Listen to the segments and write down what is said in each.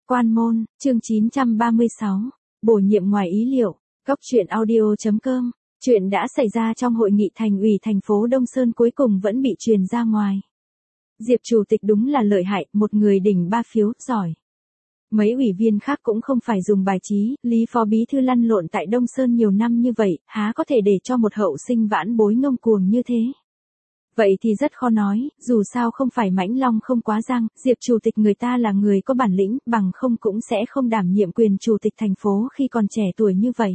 Quan môn, chương 936, bổ nhiệm ngoài ý liệu, Cóc truyện audio.com, chuyện đã xảy ra trong hội nghị thành ủy thành phố Đông Sơn cuối cùng vẫn bị truyền ra ngoài. Diệp chủ tịch đúng là lợi hại, một người đỉnh 3 phiếu, giỏi. Mấy ủy viên khác cũng không phải dùng bài trí, Lý phó bí thư lăn lộn tại Đông Sơn nhiều năm như vậy, há có thể để cho một hậu sinh vãn bối ngông cuồng như thế. Vậy thì rất khó nói, dù sao không phải mãnh long không quá răng, Diệp chủ tịch người ta là người có bản lĩnh, bằng không cũng sẽ không đảm nhiệm quyền chủ tịch thành phố khi còn trẻ tuổi như vậy.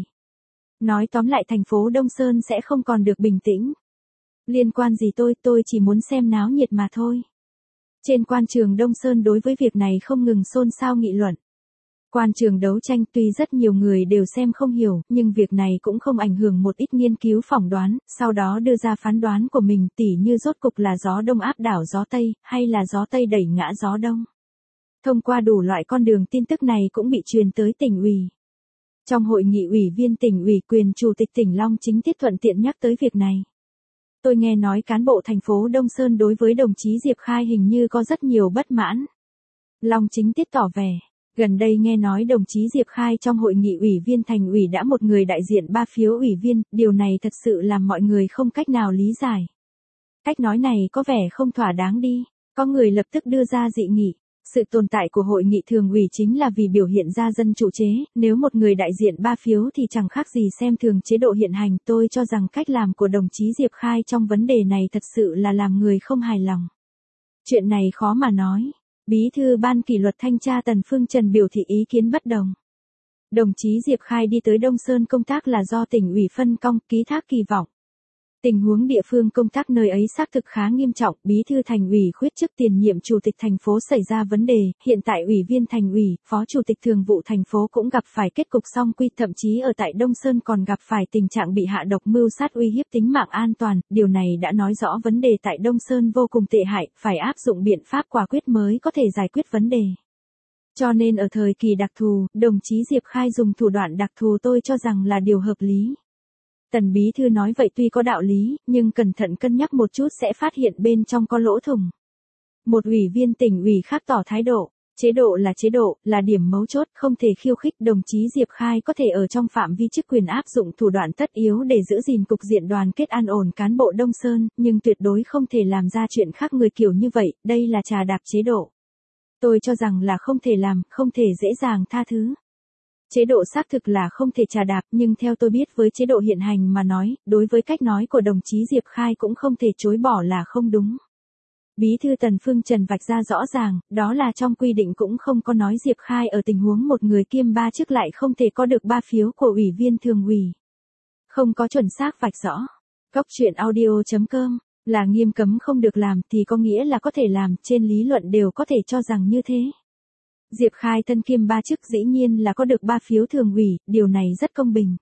Nói tóm lại thành phố Đông Sơn sẽ không còn được bình tĩnh. Liên quan gì tôi chỉ muốn xem náo nhiệt mà thôi. Trên quan trường Đông Sơn đối với việc này không ngừng xôn xao nghị luận. Quan trường đấu tranh tuy rất nhiều người đều xem không hiểu, nhưng việc này cũng không ảnh hưởng một ít nghiên cứu phỏng đoán, sau đó đưa ra phán đoán của mình, tỉ như rốt cục là gió đông áp đảo gió tây, hay là gió tây đẩy ngã gió đông. Thông qua đủ loại con đường tin tức này cũng bị truyền tới tỉnh ủy. Trong hội nghị ủy viên tỉnh ủy quyền chủ tịch tỉnh Long Chính Tiết thuận tiện nhắc tới việc này. Tôi nghe nói cán bộ thành phố Đông Sơn đối với đồng chí Diệp Khai hình như có rất nhiều bất mãn. Long Chính Tiết tỏ vẻ. Gần đây nghe nói đồng chí Diệp Khai trong hội nghị ủy viên thành ủy đã một người đại diện 3 phiếu ủy viên, điều này thật sự làm mọi người không cách nào lý giải. Cách nói này có vẻ không thỏa đáng đi, có người lập tức đưa ra dị nghị. Sự tồn tại của hội nghị thường ủy chính là vì biểu hiện ra dân chủ chế, nếu một người đại diện 3 phiếu thì chẳng khác gì xem thường chế độ hiện hành. Tôi cho rằng cách làm của đồng chí Diệp Khai trong vấn đề này thật sự là làm người không hài lòng. Chuyện này khó mà nói. Bí thư ban kỷ luật thanh tra Tần Phương Trần biểu thị ý kiến bất đồng. Đồng chí Diệp Khai đi tới Đông Sơn công tác là do tỉnh ủy phân công, ký thác kỳ vọng. Tình huống địa phương công tác nơi ấy xác thực khá nghiêm trọng, bí thư thành ủy khuyết chức tiền nhiệm chủ tịch thành phố xảy ra vấn đề, hiện tại ủy viên thành ủy, phó chủ tịch thường vụ thành phố cũng gặp phải kết cục song quy, thậm chí ở tại Đông Sơn còn gặp phải tình trạng bị hạ độc mưu sát uy hiếp tính mạng an toàn, điều này đã nói rõ vấn đề tại Đông Sơn vô cùng tệ hại, phải áp dụng biện pháp quả quyết mới có thể giải quyết vấn đề. Cho nên ở thời kỳ đặc thù, đồng chí Diệp Khai dùng thủ đoạn đặc thù tôi cho rằng là điều hợp lý. Tần bí thư nói vậy tuy có đạo lý, nhưng cẩn thận cân nhắc một chút sẽ phát hiện bên trong có lỗ thủng. Một ủy viên tỉnh ủy khác tỏ thái độ, chế độ, là điểm mấu chốt, không thể khiêu khích. Đồng chí Diệp Khai có thể ở trong phạm vi chức quyền áp dụng thủ đoạn tất yếu để giữ gìn cục diện đoàn kết an ổn cán bộ Đông Sơn, nhưng tuyệt đối không thể làm ra chuyện khác người kiểu như vậy, đây là trà đạp chế độ. Tôi cho rằng là không thể làm, không thể dễ dàng tha thứ. Chế độ xác thực là không thể trà đạp, nhưng theo tôi biết với chế độ hiện hành mà nói, đối với cách nói của đồng chí Diệp Khai cũng không thể chối bỏ là không đúng. Bí thư Tần Phương Trần vạch ra rõ ràng, đó là trong quy định cũng không có nói Diệp Khai ở tình huống một người kiêm 3 chức lại không thể có được 3 phiếu của ủy viên thường ủy. Không có chuẩn xác vạch rõ. Cóc truyện audio.com, là nghiêm cấm không được làm thì có nghĩa là có thể làm, trên lý luận đều có thể cho rằng như thế. Diệp Khai thân kiêm 3 chức dĩ nhiên là có được 3 phiếu thường ủy, điều này rất công bình.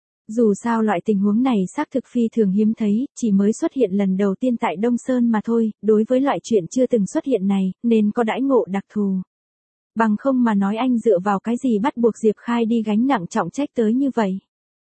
Dù sao loại tình huống này xác thực phi thường hiếm thấy, chỉ mới xuất hiện lần đầu tiên tại Đông Sơn mà thôi, đối với loại chuyện chưa từng xuất hiện này, nên có đãi ngộ đặc thù. Bằng không mà nói anh dựa vào cái gì bắt buộc Diệp Khai đi gánh nặng trọng trách tới như vậy.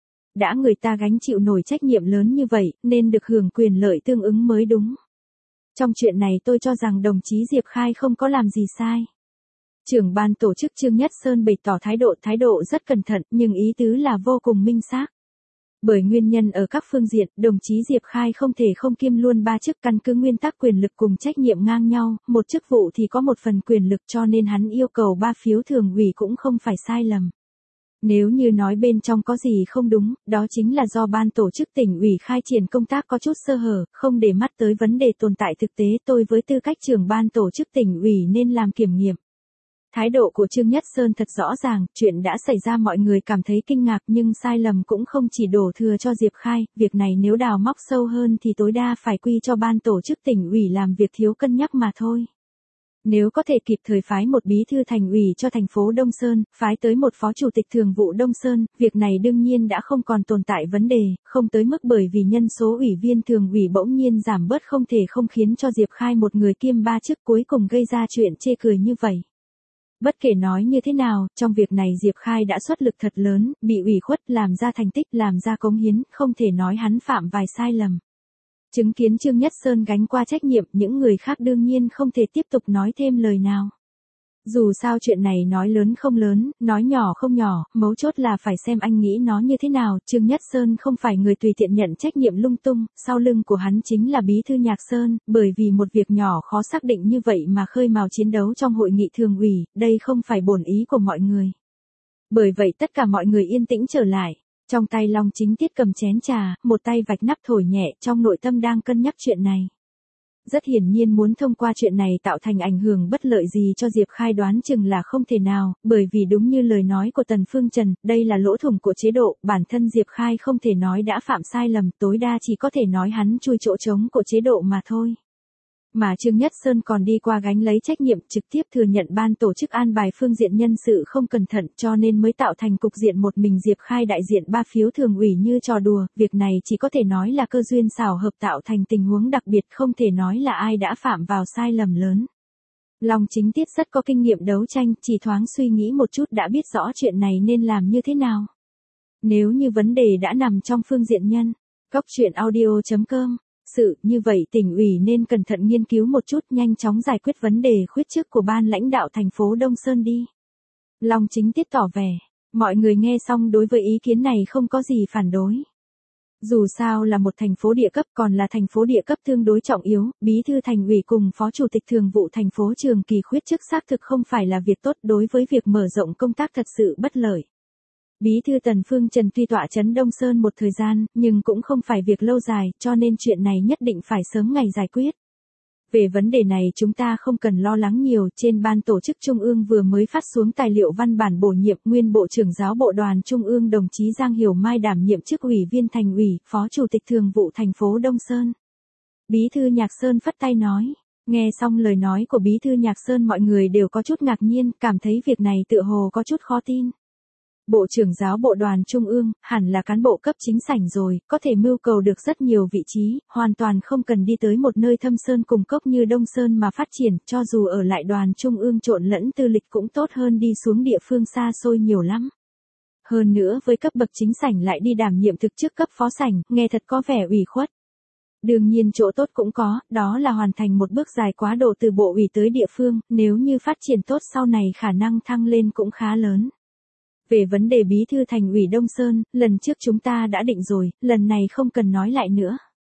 Đã người ta gánh chịu nổi trách nhiệm lớn như vậy, nên được hưởng quyền lợi tương ứng mới đúng. Trong chuyện này tôi cho rằng đồng chí Diệp Khai không có làm gì sai. Trưởng ban tổ chức Trương Nhất Sơn bày tỏ thái độ rất cẩn thận, nhưng ý tứ là vô cùng minh xác. Bởi nguyên nhân ở các phương diện, đồng chí Diệp Khai không thể không kiêm luôn 3 chức, căn cứ nguyên tắc quyền lực cùng trách nhiệm ngang nhau, một chức vụ thì có một phần quyền lực, cho nên hắn yêu cầu 3 phiếu thường ủy cũng không phải sai lầm. Nếu như nói bên trong có gì không đúng, đó chính là do ban tổ chức tỉnh ủy khai triển công tác có chút sơ hở, không để mắt tới vấn đề tồn tại thực tế. Tôi với tư cách trưởng ban tổ chức tỉnh ủy nên làm kiểm nghiệm. Thái độ của Trương Nhất Sơn thật rõ ràng, chuyện đã xảy ra mọi người cảm thấy kinh ngạc, nhưng sai lầm cũng không chỉ đổ thừa cho Diệp Khai, việc này nếu đào móc sâu hơn thì tối đa phải quy cho ban tổ chức tỉnh ủy làm việc thiếu cân nhắc mà thôi. Nếu có thể kịp thời phái một bí thư thành ủy cho thành phố Đông Sơn, phái tới một phó chủ tịch thường vụ Đông Sơn, việc này đương nhiên đã không còn tồn tại vấn đề, không tới mức bởi vì nhân số ủy viên thường ủy bỗng nhiên giảm bớt không thể không khiến cho Diệp Khai một người kiêm 3 chức cuối cùng gây ra chuyện chê cười như vậy. Bất kể nói như thế nào, trong việc này Diệp Khai đã xuất lực thật lớn, bị ủy khuất, làm ra thành tích, làm ra cống hiến, không thể nói hắn phạm vài sai lầm. Chứng kiến Trương Nhất Sơn gánh qua trách nhiệm, những người khác đương nhiên không thể tiếp tục nói thêm lời nào. Dù sao chuyện này nói lớn không lớn, nói nhỏ không nhỏ, mấu chốt là phải xem anh nghĩ nó như thế nào. Trương Nhất Sơn không phải người tùy tiện nhận trách nhiệm lung tung, sau lưng của hắn chính là Bí thư Nhạc Sơn, bởi vì một việc nhỏ khó xác định như vậy mà khơi mào chiến đấu trong hội nghị thường ủy, đây không phải bổn ý của mọi người. Bởi vậy tất cả mọi người yên tĩnh trở lại. Trong tay Long Chính Tiết cầm chén trà, một tay vạch nắp thổi nhẹ, trong nội tâm đang cân nhắc chuyện này. Rất hiển nhiên muốn thông qua chuyện này tạo thành ảnh hưởng bất lợi gì cho Diệp Khai đoán chừng là không thể nào, bởi vì đúng như lời nói của Tần Phương Trần, đây là lỗ thủng của chế độ, bản thân Diệp Khai không thể nói đã phạm sai lầm, tối đa chỉ có thể nói hắn chui chỗ trống của chế độ mà thôi. Mà Trương Nhất Sơn còn đi qua gánh lấy trách nhiệm trực tiếp thừa nhận ban tổ chức an bài phương diện nhân sự không cẩn thận cho nên mới tạo thành cục diện một mình Diệp Khai đại diện 3 phiếu thường ủy như trò đùa, việc này chỉ có thể nói là cơ duyên xảo hợp tạo thành tình huống đặc biệt không thể nói là ai đã phạm vào sai lầm lớn. Long Chính Tiết rất có kinh nghiệm đấu tranh, chỉ thoáng suy nghĩ một chút đã biết rõ chuyện này nên làm như thế nào. Nếu như vấn đề đã nằm trong phương diện nhân, Cóc Truyện Audio.com sự, như vậy tỉnh ủy nên cẩn thận nghiên cứu một chút nhanh chóng giải quyết vấn đề khuyết chức của ban lãnh đạo thành phố Đông Sơn đi. Long Chính Tiết tỏ vẻ, mọi người nghe xong đối với ý kiến này không có gì phản đối. Dù sao là một thành phố địa cấp còn là thành phố địa cấp tương đối trọng yếu, bí thư thành ủy cùng phó chủ tịch thường vụ thành phố Trường Kỳ khuyết chức xác thực không phải là việc tốt đối với việc mở rộng công tác thật sự bất lợi. Bí thư Tần Phương Trần tuy tọa trấn Đông Sơn một thời gian, nhưng cũng không phải việc lâu dài, cho nên chuyện này nhất định phải sớm ngày giải quyết. Về vấn đề này chúng ta không cần lo lắng nhiều, trên ban tổ chức Trung ương vừa mới phát xuống tài liệu văn bản bổ nhiệm nguyên Bộ trưởng Giáo bộ Đoàn Trung ương đồng chí Giang Hiểu Mai đảm nhiệm chức ủy viên thành ủy, phó chủ tịch thường vụ thành phố Đông Sơn. Bí thư Nhạc Sơn phất tay nói. Nghe xong lời nói của Bí thư Nhạc Sơn mọi người đều có chút ngạc nhiên, cảm thấy việc này tựa hồ có chút khó tin. Bộ trưởng Giáo bộ Đoàn Trung ương, hẳn là cán bộ cấp chính sảnh rồi, có thể mưu cầu được rất nhiều vị trí, hoàn toàn không cần đi tới một nơi thâm sơn cùng cốc như Đông Sơn mà phát triển, cho dù ở lại Đoàn Trung ương trộn lẫn tư lịch cũng tốt hơn đi xuống địa phương xa xôi nhiều lắm. Hơn nữa với cấp bậc chính sảnh lại đi đảm nhiệm thực chức cấp phó sảnh, nghe thật có vẻ ủy khuất. Đương nhiên chỗ tốt cũng có, đó là hoàn thành một bước dài quá độ từ bộ ủy tới địa phương, nếu như phát triển tốt sau này khả năng thăng lên cũng khá lớn. Về vấn đề bí thư thành ủy Đông Sơn, lần trước chúng ta đã định rồi, lần này không cần nói lại nữa.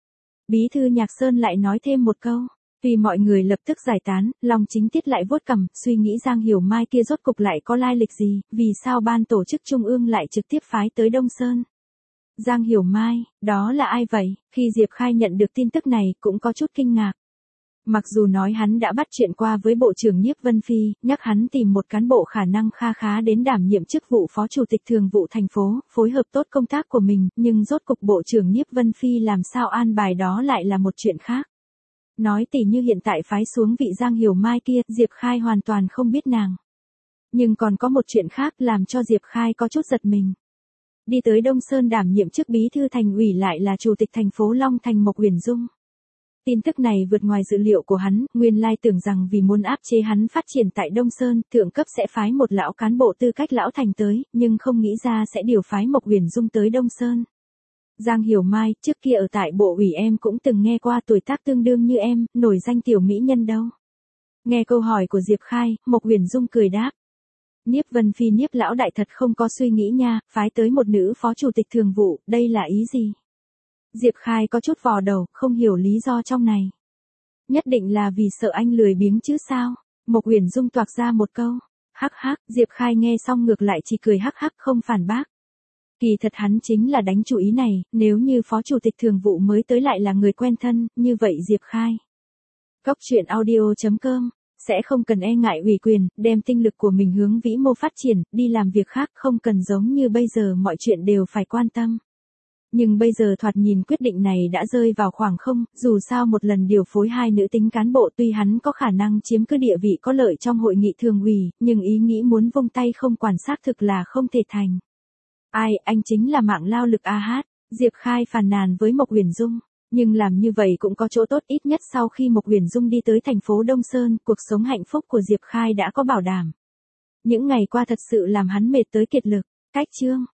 Bí thư Nhạc Sơn lại nói thêm một câu, vì mọi người lập tức giải tán, Long Chính Tiết lại vuốt cằm, suy nghĩ Giang Hiểu Mai kia rốt cục lại có lai lịch gì, vì sao ban tổ chức Trung ương lại trực tiếp phái tới Đông Sơn. Giang Hiểu Mai, đó là ai vậy? Khi Diệp Khai nhận được tin tức này cũng có chút kinh ngạc. Mặc dù nói hắn đã bắt chuyện qua với Bộ trưởng Nhiếp Vân Phi, nhắc hắn tìm một cán bộ khả năng kha khá đến đảm nhiệm chức vụ Phó Chủ tịch Thường vụ thành phố, phối hợp tốt công tác của mình, nhưng rốt cục Bộ trưởng Nhiếp Vân Phi làm sao an bài đó lại là một chuyện khác. Nói tỉ như hiện tại phái xuống vị Giang Hiểu Mai kia, Diệp Khai hoàn toàn không biết nàng. Nhưng còn có một chuyện khác làm cho Diệp Khai có chút giật mình. Đi tới Đông Sơn đảm nhiệm chức bí thư thành ủy lại là Chủ tịch thành phố Long Thành Mộc Uyển Dung. Tin tức này vượt ngoài dự liệu của hắn, nguyên lai tưởng rằng vì muốn áp chế hắn phát triển tại Đông Sơn, thượng cấp sẽ phái một lão cán bộ tư cách lão thành tới, nhưng không nghĩ ra sẽ điều phái Mộc Uyển Dung tới Đông Sơn. Giang Hiểu Mai, trước kia ở tại bộ ủy em cũng từng nghe qua tuổi tác tương đương như em, nổi danh tiểu mỹ nhân đâu. Nghe câu hỏi của Diệp Khai, Mộc Uyển Dung cười đáp. Nhiếp Vân Phi Nhiếp lão đại thật không có suy nghĩ nha, phái tới một nữ phó chủ tịch thường vụ, đây là ý gì? Diệp Khai có chút vò đầu, không hiểu lý do trong này. Nhất định là vì sợ anh lười biếng chứ sao? Mộc Uyển Dung toạc ra một câu. Hắc hắc, Diệp Khai nghe xong ngược lại chỉ cười hắc hắc không phản bác. Kỳ thật hắn chính là đánh chủ ý này, nếu như phó chủ tịch thường vụ mới tới lại là người quen thân, như vậy Diệp Khai. Cóc Truyện Audio.com sẽ không cần e ngại ủy quyền, đem tinh lực của mình hướng vĩ mô phát triển, đi làm việc khác không cần giống như bây giờ mọi chuyện đều phải quan tâm. Nhưng bây giờ thoạt nhìn quyết định này đã rơi vào khoảng không, dù sao một lần điều phối hai nữ tính cán bộ tuy hắn có khả năng chiếm cứ địa vị có lợi trong hội nghị thường ủy, nhưng ý nghĩ muốn vung tay không quản xác thực là không thể thành. Ai, anh chính là mạng lao lực a hát, Diệp Khai phàn nàn với Mộc Uyển Dung. Nhưng làm như vậy cũng có chỗ tốt, ít nhất sau khi Mộc Uyển Dung đi tới thành phố Đông Sơn, cuộc sống hạnh phúc của Diệp Khai đã có bảo đảm. Những ngày qua thật sự làm hắn mệt tới kiệt lực. Cách chương